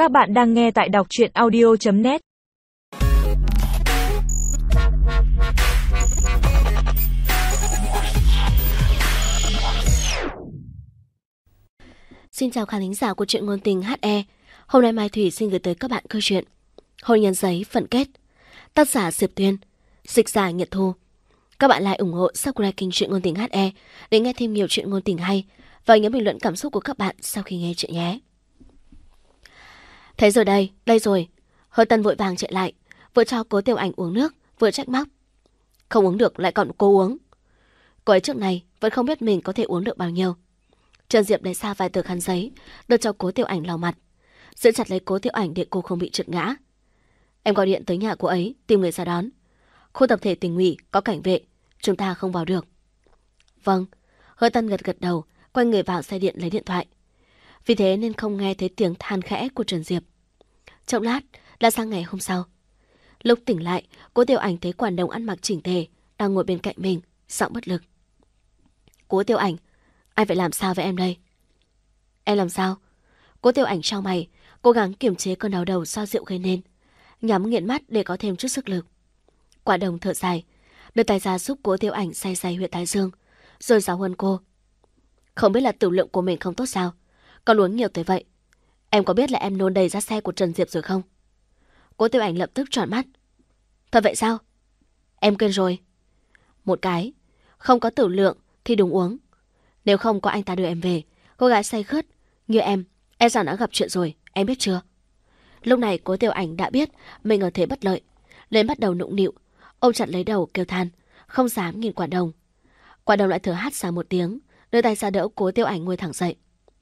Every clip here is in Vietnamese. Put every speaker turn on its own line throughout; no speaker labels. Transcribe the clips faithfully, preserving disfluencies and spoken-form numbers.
Các bạn đang nghe tại đọc truyện audio chấm net.
Xin chào khán thính giả của truyện ngôn tình hát e. Hôm nay Mai Thủy xin gửi tới các bạn câu chuyện Hôn nhân giấy phận kết. Tác giả Diệp Tuyên, dịch giả Nhật Thu. Các bạn like ủng hộ subscribe kênh truyện ngôn tình hát e để nghe thêm nhiều truyện ngôn tình hay và nhớ bình luận cảm xúc của các bạn sau khi nghe chuyện nhé. Thế rồi đây, đây rồi. Hơi Tân vội vàng chạy lại, vừa cho Cố Tiểu Ảnh uống nước, vừa trách móc. Không uống được lại còn cô uống. Cô ấy trước này vẫn không biết mình có thể uống được bao nhiêu. Trần Diệp lấy ra vài tờ khăn giấy, đưa cho Cố Tiểu Ảnh lau mặt, giữ chặt lấy Cố Tiểu Ảnh để cô không bị trượt ngã. Em gọi điện tới nhà cô ấy tìm người ra đón. Khu tập thể tỉnh ủy có cảnh vệ, chúng ta không vào được. Vâng. Hơi Tân gật gật đầu, quay người vào xe điện lấy điện thoại. Vì thế nên không nghe thấy tiếng than khẽ của Trần Diệp. Chốc lát là sang ngày hôm sau. Lúc tỉnh lại, Cố Tiểu Ảnh thấy quản đồng ăn mặc chỉnh tề đang ngồi bên cạnh mình, giọng bất lực. Cố Tiểu Ảnh, anh phải làm sao với em đây? Em làm sao? Cố Tiểu Ảnh chau mày, cố gắng kiềm chế cơn đau đầu do rượu gây nên, nhắm nghiện mắt để có thêm chút sức lực. Quản đồng thở dài, đưa tay ra giúp Cố Tiểu Ảnh day day huyệt thái dương, rồi giáo huấn cô. Không biết là tử lượng của mình không tốt sao, còn uống nhiều tới vậy. Em có biết là em nôn đầy ra xe của Trần Diệp rồi không? Cố Tiểu Ảnh lập tức tròn mắt. Thật vậy sao? Em quên rồi. Một cái, không có tử lượng thì đừng uống. Nếu không có anh ta đưa em về, cô gái say khướt như em, e rằng đã gặp chuyện rồi, em biết chưa? Lúc này Cố Tiểu Ảnh đã biết mình ở thế bất lợi, nên bắt đầu nũng nịu, ôm chặt lấy đầu kêu than, không dám nhìn quản đồng. Quản đồng lại thở hắt ra một tiếng, đưa tay ra đỡ Cố Tiểu Ảnh ngồi thẳng dậy.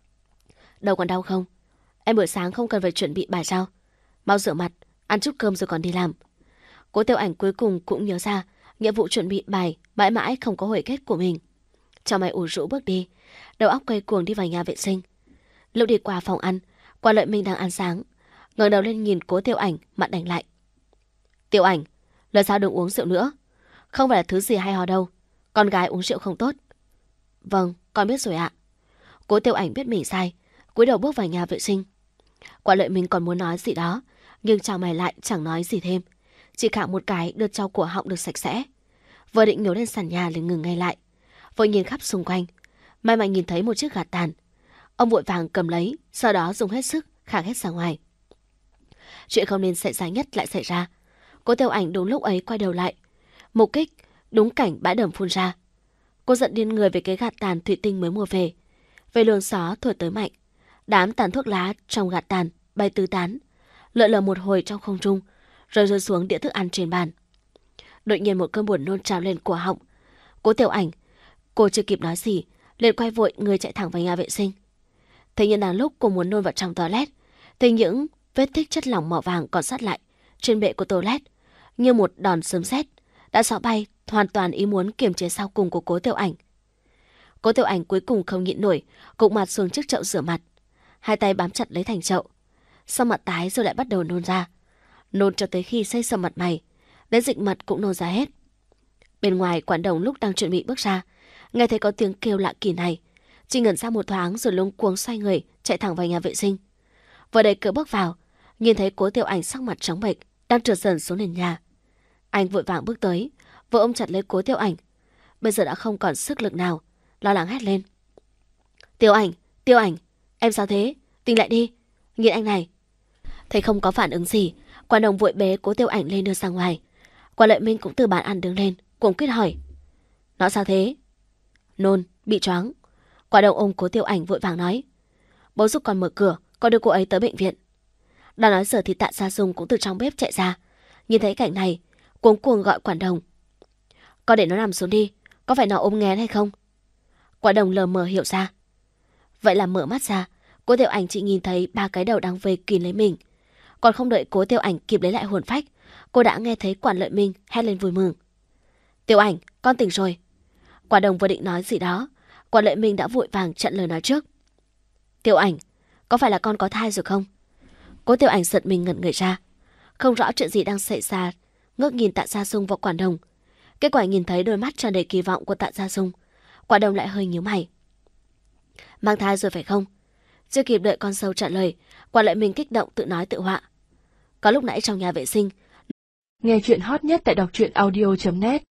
Đầu còn đau không? Em buổi sáng không cần phải chuẩn bị bài sao? Mau rửa mặt, ăn chút cơm rồi còn đi làm. Cố Tiểu Ảnh cuối cùng cũng nhớ ra nhiệm vụ chuẩn bị bài mãi mãi không có hồi kết của mình. Cho mày ủ rũ bước đi, đầu óc quay cuồng đi vào nhà vệ sinh. Lúc đi qua phòng ăn, Quan Lợi Minh đang ăn sáng, ngẩng đầu lên nhìn Cố Tiểu Ảnh, mặt đành lại. Tiểu Ảnh, lần sau đừng uống rượu nữa, không phải là thứ gì hay ho đâu, con gái uống rượu không tốt. Vâng, con biết rồi ạ. Cố Tiểu Ảnh biết mình sai, cúi đầu bước vào nhà vệ sinh. Quan Lợi Minh còn muốn nói gì đó, nhưng chào mày lại chẳng nói gì thêm, chỉ khạo một cái đưa cho cổ họng được sạch sẽ. Vừa định nhổ lên sàn nhà liền ngừng ngay lại, vội nhìn khắp xung quanh, may mà nhìn thấy một chiếc gạt tàn. Ông vội vàng cầm lấy, sau đó dùng hết sức khạc hết ra ngoài. Chuyện không nên xảy ra nhất lại xảy ra. Cố Tiểu Ảnh đúng lúc ấy quay đầu lại, mục kích đúng cảnh bãi đầm phun ra. Cô giận điên người về cái gạt tàn thủy tinh mới mua về. Về luồng gió thổi tới mạnh, đám tàn thuốc lá trong gạt tàn bay tứ tán, lượn lờ một hồi trong không trung, rồi rơi xuống đĩa thức ăn trên bàn. Đột nhiên một cơn buồn nôn trào lên cổ họng. Cố Tiểu Ảnh, cô chưa kịp nói gì, liền quay vội người chạy thẳng vào nhà vệ sinh. Thế nhưng đang lúc cô muốn nôn vào trong toilet, thì những vết tích chất lỏng màu vàng còn sót lại trên bệ của toilet như một đòn sấm sét đã xỏ bay hoàn toàn ý muốn kiềm chế sau cùng của Cố Tiểu Ảnh. Cố Tiểu Ảnh cuối cùng không nhịn nổi, gục mặt xuống chiếc chậu rửa mặt, hai tay bám chặt lấy thành chậu, sau mặt tái rồi lại bắt đầu nôn ra, nôn cho tới khi xây sầm mặt mày, đến dịch mật cũng nôn ra hết. Bên ngoài quản đồng lúc đang chuẩn bị bước ra, nghe thấy có tiếng kêu lạ kỳ này, chỉ ngẩn ra một thoáng rồi luống cuống xoay người chạy thẳng vào nhà vệ sinh. Vừa đẩy cửa bước vào, nhìn thấy Cố Tiểu Ảnh sắc mặt trắng bệch đang trượt dần xuống nền nhà. Anh vội vàng bước tới, vừa ôm chặt lấy Cố Tiểu Ảnh, bây giờ đã không còn sức lực nào, lo lắng hét lên. Tiểu Ảnh, Tiểu Ảnh, em sao thế? Tỉnh lại đi, nhìn anh này. Thấy không có phản ứng gì, quản đồng vội bế Cố Tiểu Ảnh lên đưa ra ngoài. Quan Lợi Minh cũng từ bàn ăn đứng lên, cuống quýt hỏi. Nó sao thế? Nôn, bị choáng. Quản đồng ôm Cố Tiểu Ảnh vội vàng nói. Bố giúp con mở cửa, con đưa cô ấy tới bệnh viện. Đang nói giờ thì Tạ Gia Dung cũng từ trong bếp chạy ra, nhìn thấy cảnh này, cuống cuồng gọi quản đồng. Con để nó nằm xuống đi, có phải nó ốm nghén hay không? Quản đồng lờ mờ hiểu ra. Vậy là mở mắt ra, Cố Tiểu Ảnh chỉ nhìn thấy ba cái đầu đang vây kín lấy mình. Còn không đợi Cố Tiểu Ảnh kịp lấy lại hồn phách, cô đã nghe thấy Quản Lợi Minh hét lên vui mừng. Tiểu Ảnh, con tỉnh rồi. Quản đồng vừa định nói gì đó, Quản Lợi Minh đã vội vàng chặn lời nói trước. Tiểu Ảnh, có phải là con có thai rồi không? Cố Tiểu Ảnh giật mình ngẩn người ra, không rõ chuyện gì đang xảy ra, ngước nhìn Tạ Gia Dung và quản đồng. Kết quả nhìn thấy đôi mắt tràn đầy kỳ vọng của Tạ Gia Dung, quản đồng lại hơi nhíu mày. Mang thai rồi phải không? Chưa kịp đợi con dâu trả lời, Quả lại mình kích động tự nói tự họa. Có lúc nãy trong nhà vệ sinh,
nghe chuyện hot nhất tại đọc truyện audio chấm net.